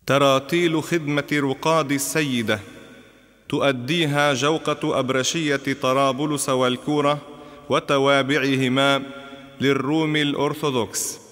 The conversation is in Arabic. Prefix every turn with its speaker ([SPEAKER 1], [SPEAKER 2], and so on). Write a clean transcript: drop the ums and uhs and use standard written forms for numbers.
[SPEAKER 1] تراتيل خدمة رقاد السيدة تؤديها جوقة أبرشية طرابلس والكورة وتوابعهما للروم الأرثوذكس.